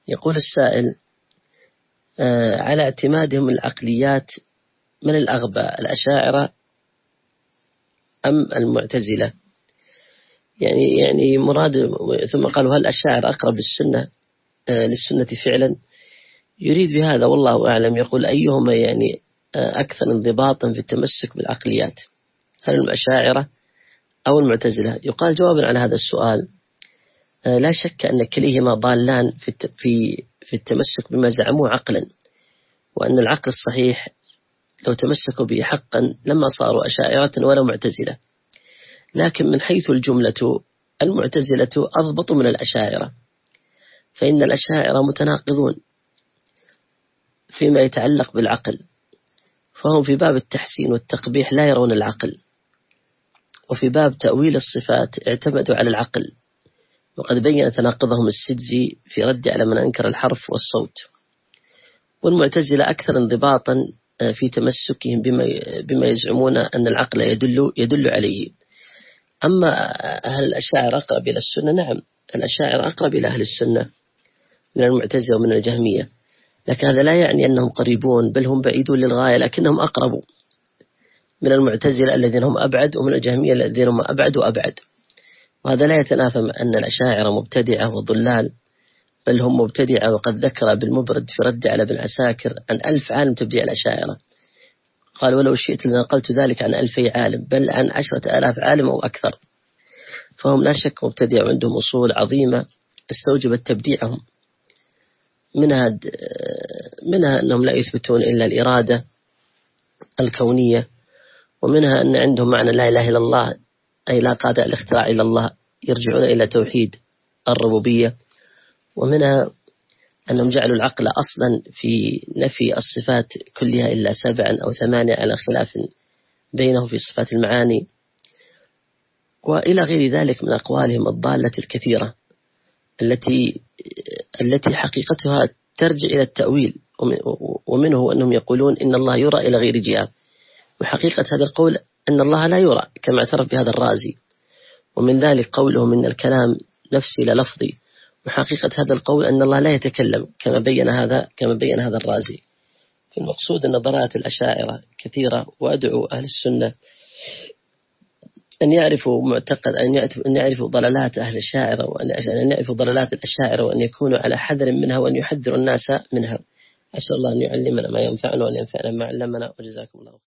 يقول السائل: على اعتمادهم العقليات من الأغبى، الأشاعرة أم المعتزلة؟ يعني مراد، ثم قالوا: هل الأشاعرة أقرب للسنة فعلا؟ يريد بهذا والله أعلم يقول: أيهما يعني أكثر انضباطا في التمسك بالعقليات، هل الأشاعرة أو المعتزلة؟ يقال جوابا على هذا السؤال: لا شك أن كليهما ضالان في التمسك بما زعموه عقلا، وأن العقل الصحيح لو تمسكوا به حقا لما صاروا أشاعرة ولا معتزلة. لكن من حيث الجملة المعتزلة أضبط من الأشاعرة، فإن الأشاعرة متناقضون فيما يتعلق بالعقل، فهم في باب التحسين والتقبيح لا يرون العقل، وفي باب تأويل الصفات اعتمدوا على العقل، وقد بين تناقضهم السدزي في رد على من أنكر الحرف والصوت. والمعتزلة أكثر انضباطا في تمسكهم بما يزعمون أن العقل يدل عليه. أما هل الأشاعرة أقرب إلى السنة؟ نعم، الأشاعرة أقرب إلى أهل السنة من المعتزلة ومن الجهمية، لكن هذا لا يعني أنهم قريبون، بل هم بعيدون للغاية، لكنهم أقرب من المعتزلة الذين هم أبعد، ومن الجهمية الذين هم أبعد وأبعد. وهذا لا يتنافى مع أن الأشاعرة مبتدعة وضلال، بل هم مبتدعة، وقد ذكر بالمبرد في رد على ابن عساكر عن 1000 عالم تبديع الأشاعرة، قال: ولو شئت لنقلت ذلك عن 2000 عالم، بل عن 10,000 عالم أو أكثر. فهم لا شك مبتدع، وعندهم أصول عظيمة استوجبت تبديعهم، منها أنهم لا يثبتون إلا الإرادة الكونية، ومنها أن عندهم معنى لا إله إلا الله، أي لا قادر الاختراع إلا الله، يرجعون إلى توحيد الربوبية، ومنها أنهم جعلوا العقل أصلا في نفي الصفات كلها إلا 7 أو 8 على خلاف بينه في صفات المعاني، وإلى غير ذلك من أقوالهم الضالة الكثيرة التي حقيقتها ترجع إلى التأويل. ومنه أنهم يقولون إن الله يرى إلى غير جهة، وحقيقة هذا القول أن الله لا يرى كما اعترف بهذا الرازي. ومن ذلك قولهم إن الكلام نفسي لا لفظي، وحقيقة هذا القول أن الله لا يتكلم كما بين هذا الرازي. فالمقصود أن ضلالات الأشاعرة كثيرة، وأدعو أهل السنة أن يعرفوا ضلالات أهل الشاعرة، وأن يعرفوا ضلالات الأشاعرة، وأن يكونوا على حذر منها، وأن يحذروا الناس منها. أسأل الله أن يعلمنا ما ينفعنا وأن ينفعنا ما علمنا، وجزاكم الله.